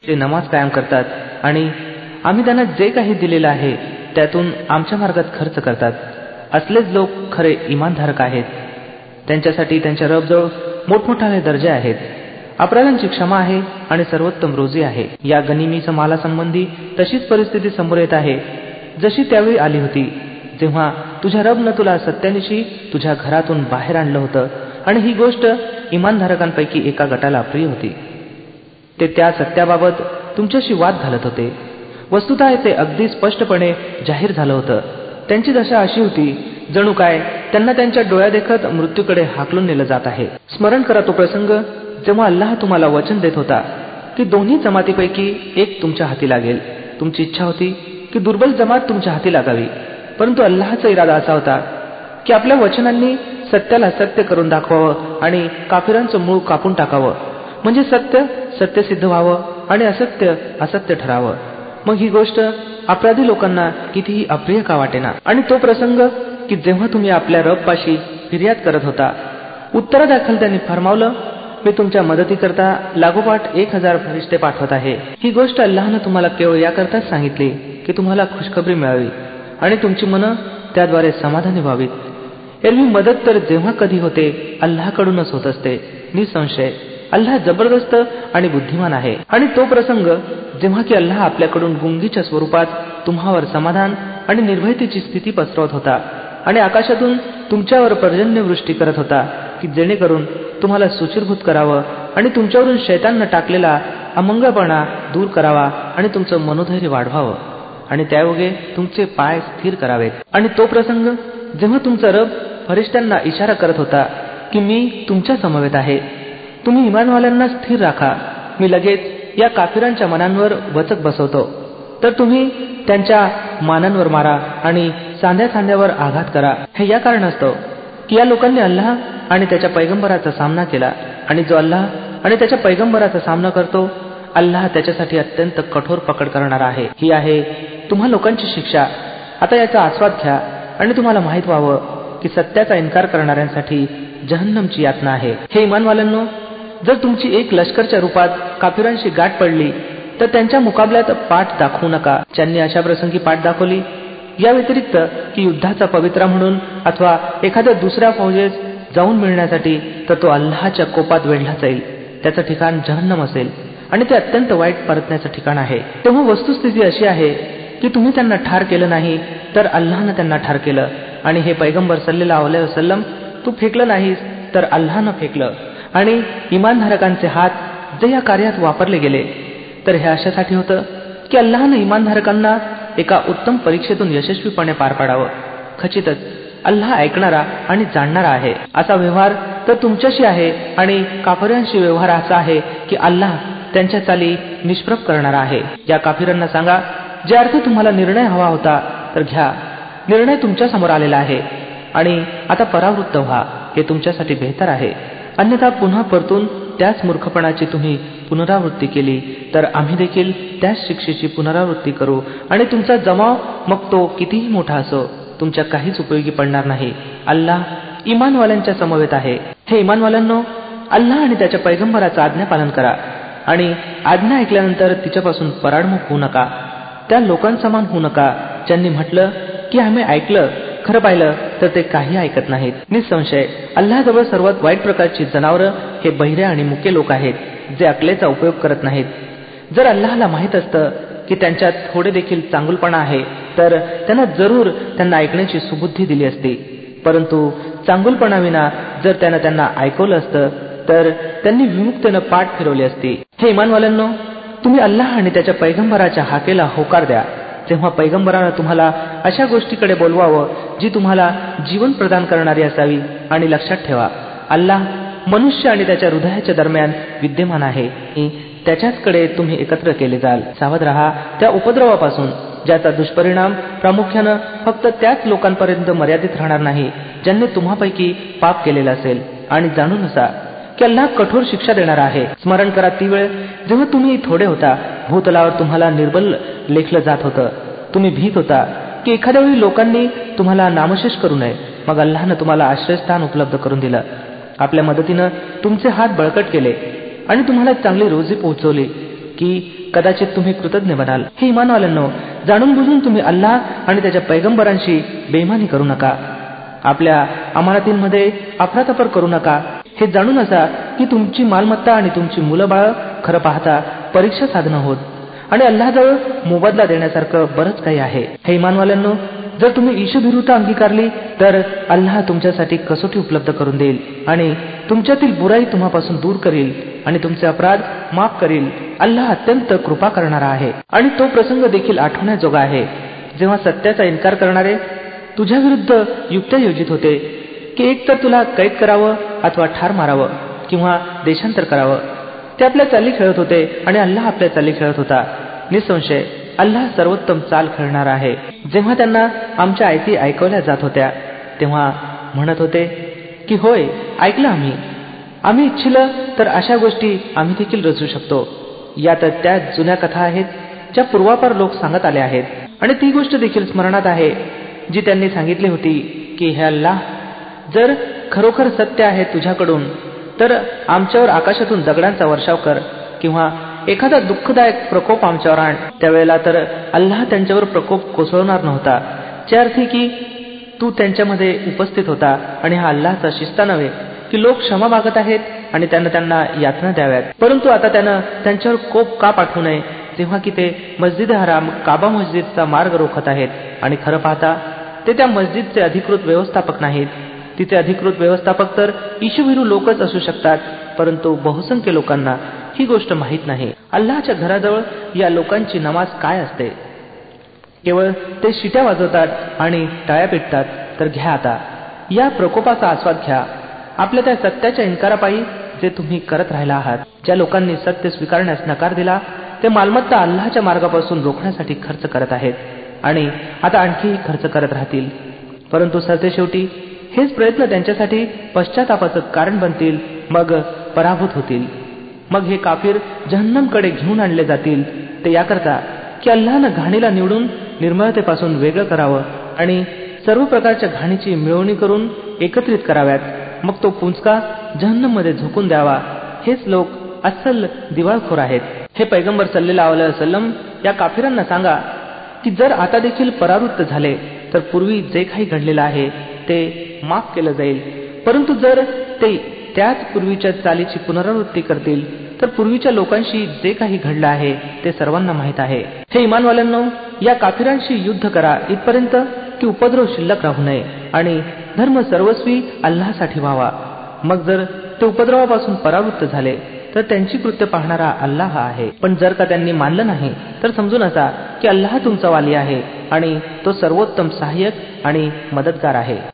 ते नमाज कायम करतात आणि आम्ही त्यांना जे काही दिलेलं आहे त्यातून आमच्या मार्गात खर्च करतात. असलेच लोक खरे इमानधारक आहेत. त्यांच्यासाठी त्यांच्या रबजवळ मोठमोठाले दर्जे आहेत. अपराधांची क्षमा आहे आणि सर्वोत्तम रोजी आहे. या गनिमीच्या मालासंबंधी तशीच परिस्थिती समोर येत आहे जशी त्यावेळी आली होती जेव्हा तुझ्या रबनं तुला सत्यानिशी तुझ्या घरातून बाहेर आणलं होतं आणि ही गोष्ट इमानधारकांपैकी एका गटाला अप्रिय होती. ते त्या सत्याबाबत तुमच्याशी वाद घालत होते. वस्तुतः ते अगदी स्पष्टपणे जाहीर झालं होतं. त्यांची दशा अशी होती जणू काय त्यांना त्यांच्या डोळ्यादेखत मृत्यूकडे हाकलून नेलं जात आहे. स्मरण करा तो प्रसंग जेव्हा अल्लाह तुम्हाला वचन देत होता की दोन्ही जमातीपैकी एक तुमच्या हाती लागेल. तुमची इच्छा होती की दुर्बल जमात तुमच्या हाती लागावी, परंतु अल्लाहचा इरादा असा होता की आपल्या वचनांनी सत्याला सत्य करून दाखवावं आणि काफिरांचं मूळ कापून टाकावं, म्हणजे सत्य सत्य सिद्ध व्हावं आणि असत्य असत्य ठरावं. मग ही गोष्ट अपराधी लोकांना कितीही अप्रिय का वाटेना. आणि तो प्रसंग की जेव्हा तुम्ही आपल्या रबपाशी फिर्याद करत होता, उत्तरादाखल त्यांनी फरमावलं, मी तुमच्या मदतीकरता लागोपाठ 1000 फरिश्ते पाठवत आहे. ही गोष्ट अल्लाहनं तुम्हाला केवळ याकरताच सांगितली की तुम्हाला खुशखबरी मिळावी आणि तुमची मनं त्याद्वारे समाधानी व्हावीत. एरवी मदत तर जेव्हा कधी होते अल्लाहकडूनच होत असते. निसंशय अल्लाह जबरदस्त आणि बुद्धिमान आहे. आणि तो प्रसंग जेव्हा की अल्लाह आपल्याकडून गुंगीच्या स्वरूपात तुम्हावर समाधान आणि निर्भयतेची स्थिती पसरवत होता आणि आकाशातून तुमच्यावर पर्जन्यवृष्टी करत होता की जेणेकरून तुम्हाला सुचिरभूत करावं आणि तुमच्यावरून शैताननं टाकलेला अमंगळपणा दूर करावा आणि तुमचं मनोधैर्य वाढवावं आणि त्यायोगे तुमचे पाय स्थिर करावेत. आणि तो प्रसंग जेव्हा तुमचा रब फरिश्त्यांना इशारा करत होता की मी तुमच्या समवेत आहे, तुम्ही इमानवाल्यांना स्थिर राखा, मी लगेच या काफिरांच्या मनांवर वचक बसवतो, तर तुम्ही त्यांच्या मानांवर मारा आणि सांध्या सांध्यावर आघात करा. हे या कारणास्तव की या लोकांनी अल्लाह आणि त्याच्या पैगंबराचा सामना केला आणि जो अल्लाह आणि त्याच्या पैगंबराचा सामना करतो अल्लाह त्याच्यासाठी अत्यंत कठोर पकड करणारा आहे. ही आहे तुम्हा लोकांची शिक्षा. आता याचा आस्वाद घ्या आणि तुम्हाला माहित व्हावं की सत्याचा इन्कार करणाऱ्यांसाठी जहन्नमची यातना आहे. हे इमानवाल्यांनो, जर तुमची एक लष्करच्या रूपात काफिरांशी गाठ पडली तर त्यांच्या मुकाबल्यात पाठ दाखवू नका. ज्यांनी अशा प्रसंगी पाठ दाखवली, या व्यतिरिक्त की युद्धाचा पवित्रा म्हणून अथवा एखाद्या दुसऱ्या फौजेस जाऊन मिळण्यासाठी, तर तो अल्लाहच्या कोपात वेढला जाईल. त्याचं ठिकाण जहन्नम असेल आणि ते अत्यंत वाईट परतण्याचं ठिकाण आहे. तेव्हा वस्तुस्थिती अशी आहे की तुम्ही त्यांना ठार केलं नाही तर अल्लाहनं त्यांना ठार केलं आणि हे पैगंबर सल्लल्लाहु अलैहि वसल्लम तू फेकलं नाहीस तर अल्लाहनं फेकलं. आणि इमानधारकांचे हात जे या कार्यात वापरले गेले तर हे अशासाठी होतं की अल्लाहनं इमानधारकांना एका उत्तम परीक्षेतून यशस्वीपणे पार पाडावं. खचितच अल्लाह ऐकणारा आणि जाणणारा आहे. असा व्यवहार तर तुमच्याशी आहे आणि काफिरांशी व्यवहार असा आहे की अल्लाह त्यांच्या चाली निष्प्रभ करणारा आहे. या काफिरांना सांगा, जे अर्थ तुम्हाला निर्णय हवा होता तर घ्या, निर्णय तुमच्या समोर आलेला आहे आणि आता परावृत्त व्हा, हे तुमच्यासाठी बेहतर आहे. अन्यथा पुन्हा परतून त्याच मूर्खपणाची तुम्ही पुनरावृत्ती केली तर आम्ही देखील त्याच शिक्षेची पुनरावृत्ती करू आणि तुमचा जमाव मग तो कितीही मोठा असो तुमच्या काहीच उपयोगी पडणार नाही. अल्लाह इमानवाल्यांच्या समवेत आहे. हे इमानवाल्यांनो, अल्लाह आणि त्याच्या पैगंबराचं आज्ञापालन करा आणि आज्ञा ऐकल्यानंतर तिच्यापासून पराडमुख होऊ नका. त्या लोकांसमान होऊ नका ज्यांनी म्हटलं की आम्ही ऐकलं, खरं पाहिलं तर ते काही ऐकत नाहीत. निसंशय अल्लाहजवळ सर्वात वाईट प्रकारची जनावरं हे बहिरे आणि मुके लोक आहेत जे अकलेचा उपयोग करत नाहीत. जर अल्लाहला माहित असतं की त्यांच्यात थोडे देखील चांगुलपणा आहे तर त्यानं जरूर त्यांना ऐकण्याची सुबुद्धी दिली असती, परंतु चांगुलपणाविना जर त्यानं त्यांना ऐकवलं असतं तर त्यांनी विमुक्तेनं पाठ फिरवली असती. हे इमानवाल्यांनो, तुम्ही अल्लाह आणि त्याच्या पैगंबराच्या हाकेला होकार द्या तेव्हा पैगंबरानं तुम्हाला अशा गोष्टीकडे बोलवावं जी तुम्हाला जीवन प्रदान करणारी असावी. आणि लक्षात ठेवा, अल्लाह मनुष्य आणि त्याच्या हृदयाच्या दरम्यान विद्यमान आहे. त्याच्याचकडे तुम्ही एकत्र केले जाल. सावध रहा त्या उपद्रवापासून ज्याचा दुष्परिणाम प्रामुख्यानं फक्त त्याच लोकांपर्यंत मर्यादित राहणार नाही ज्यांनी तुम्हापैकी पाप केलेलं असेल. आणि जाणून असा की अल्लाह कठोर शिक्षा देणार आहे. स्मरण करा ती वेळ जेव्हा तुम्ही थोडे होता, भूतलावर तुम्हाला निर्बल लेखलं जात होतं. तुम्ही भीत होता की एखाद्या वेळी लोकांनी तुम्हाला नामशेष करू नये. मग अल्लाहनं तुम्हाला आश्रयस्थान उपलब्ध करून दिलं. आपल्या मदतीनं तुमचे हात बळकट केले आणि तुम्हाला चांगली रोजी पोहोचवली. की कदाचित तुम्ही कृतज्ञ बनाल. हे इमानवाल्यांनो, जाणून बुजून तुम्ही अल्लाह आणि त्याच्या पैगंबरांशी बेईमानी करू नका. आपल्या अमानतींमध्ये अफरातफर करू नका. हे जाणून असा की तुमची मालमत्ता आणि तुमची मुलं बाळ खरं पाहता परीक्षा साधनं होत आणि अल्लाहजवळ मोबदला देण्यासारखं बरंच काही आहे. हे इमानवाल्यांनो, जर तुम्ही ईशभिरुता अंगीकारली तर अल्लाह तुमच्यासाठी कसोटी उपलब्ध करून देईल आणि तुमच्यातील बुराई तुम्हापासून दूर करील आणि तुमचे अपराध माफ करील. अल्लाह अत्यंत कृपा करणारा आहे. आणि तो प्रसंग देखील आठवण्याजोगा आहे जेव्हा सत्याचा इन्कार करणारे तुझ्या विरुद्ध युक्त्या योजित होते की एक तर तुला कैद करावं अथवा ठार मारावं किंवा देशांतर करावं. ते आपल्या चाली खेळत होते आणि अल्लाह आपल्या चाली खेळत होता. निसंशय अल्लाह सर्वोत्तम चाल खेळणारा आहे. जेव्हा त्यांना आमच्या आयती ऐकवल्या जात होत्या तेव्हा म्हणत होते की होय, ऐकलं आम्ही इच्छिलं तर अशा गोष्टी आम्ही देखील रचू शकतो. या तर त्या जुन्या कथा आहेत ज्या पूर्वापार लोक सांगत आले आहेत आणि ती गोष्ट देखील स्मरणात आहे जी त्यांनी सांगितली होती की हे अल्लाह, जर खरोखर सत्य आहे तुझ्याकडून तर आमच्यावर आकाशातून दगडांचा वर्षाव कर किंवा एखादा दुःखदायक प्रकोप आमच्यावर आण. त्यावेळेला तर अल्लाह त्यांच्यावर प्रकोप कोसळवणार नव्हता, च्या अर्थी की तू त्यांच्यामध्ये उपस्थित होता. आणि हा अल्लाहचा शिस्ता नव्हे की लोक क्षमा मागत आहेत आणि त्यांना यातना द्याव्यात, परंतु आता त्यानं त्यांच्यावर कोप का पाठवू नये जेव्हा की ते मस्जिद हराम काबा मस्जिदचा मार्ग रोखत आहेत आणि खरं पाहता ते त्या मस्जिदचे अधिकृत व्यवस्थापक नाहीत. तिचे अधिकृत व्यवस्थापक तर ईशभिरू लोकच असू शकतात, परंतु बहुसंख्य लोकांना ही गोष्ट माहीत नाही. अल्लाहच्या घराजवळ या लोकांची नमाज काय असते? केवळ ते शिट्या वाजवतात आणि टाळ्या पेटतात. तर घ्या आता या प्रकोपाचा आस्वाद घ्या, आपल्या त्या सत्याच्या इन्कारापायी जे तुम्ही करत राहिला आहात. ज्या लोकांनी सत्य स्वीकारण्यास नकार दिला ते मालमत्ता अल्लाहच्या मार्गापासून रोखण्यासाठी खर्च करत आहेत आणि आता आणखीही खर्च करत राहतील. परंतु सरतेशेवटी हेच प्रयत्न त्यांच्यासाठी पश्चातापाचं कारण बनतील, मग पराभूत होतील. मग हे काफिर जहन्नमकडे घेऊन आणले जातील. ते याकरता की अल्लाहनं घाणीला निवडून निर्मळतेपासून वेगळं करावं आणि सर्व प्रकारच्या घाणीची मिळवणी करून एकत्रित कराव्यात, मग तो पुंचका जहन्नममध्ये झोकून द्यावा. हेच लोक अस्सल दिवाळखोर आहेत. हे पैगंबर सल्लल्लाहु अलैहि वसल्लम, या काफिरांना सांगा की जर आता देखील परावृत्त झाले तर पूर्वी जे काही घडलेलं आहे ते माफ केलं जाईल, परंतु जर ते त्याच पूर्वीच्या चालीची पुनरावृत्ती करतील तर पूर्वीच्या लोकांशी जे काही घडलं आहे ते सर्वांना माहीत आहे. हे इमानवाल्यांनो, या काफिरांशी युद्ध करा इथपर्यंत की उपद्रव शिल्लक राहू नये आणि धर्म सर्वस्वी अल्लाहसाठी व्हावा. मग जर ते उपद्रवापासून परावृत्त झाले तर त्यांची कृत्य पाहणारा अल्लाह आहे. पण जर का त्यांनी मानलं नाही तर समजून असा की अल्लाह तुमचा वाली आहे आणि तो सर्वोत्तम सहाय्यक आणि मदतगार आहे.